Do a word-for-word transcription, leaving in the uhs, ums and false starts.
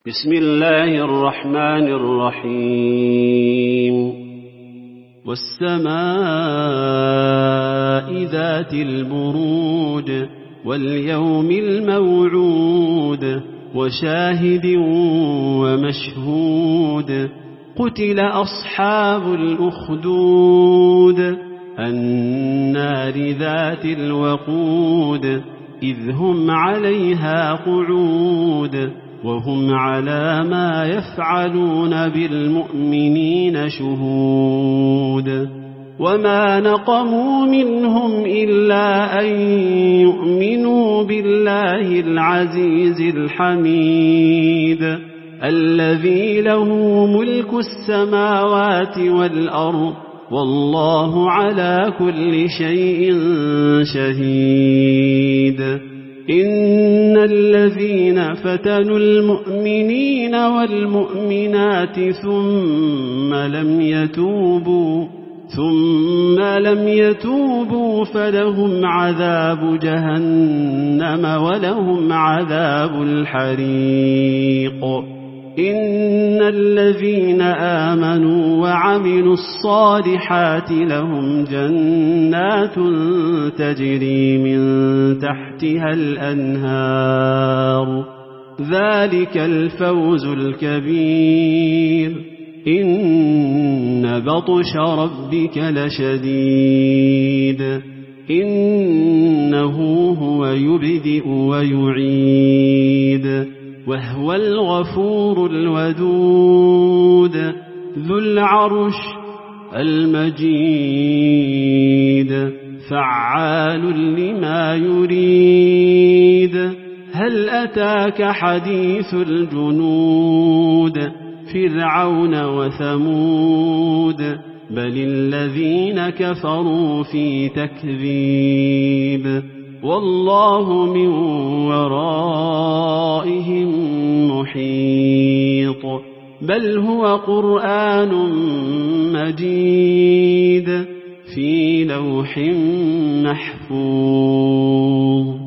بسم الله الرحمن الرحيم والسماء ذات البروج واليوم الموعود وشاهد ومشهود قتل أصحاب الأخدود النار ذات الوقود إذ هم عليها قعود وهم على ما يفعلون بالمؤمنين شهود وما نقموا منهم إلا أن يؤمنوا بالله العزيز الحميد الذي له ملك السماوات والأرض والله على كل شيء شهيد إن الذين فتنوا المؤمنين والمؤمنات ثم لم يتوبوا ثم لم يتوبوا فلهم عذاب جهنم ولهم عذاب الحريق إن الذين آمنوا وعملوا الصالحات لهم جنات تجري من تحتها الأنهار ذلك الفوز الكبير إن بطش ربك لشديد إنه هو يبدئ ويعيد وهو الغفور الودود ذو العرش المجيد فعال لما يريد هل أتاك حديث الجنود فرعون وثمود بل الذين كفروا في تكذيب والله من ورائهم محيط بل هو قرآن مجيد في لوح محفوظ.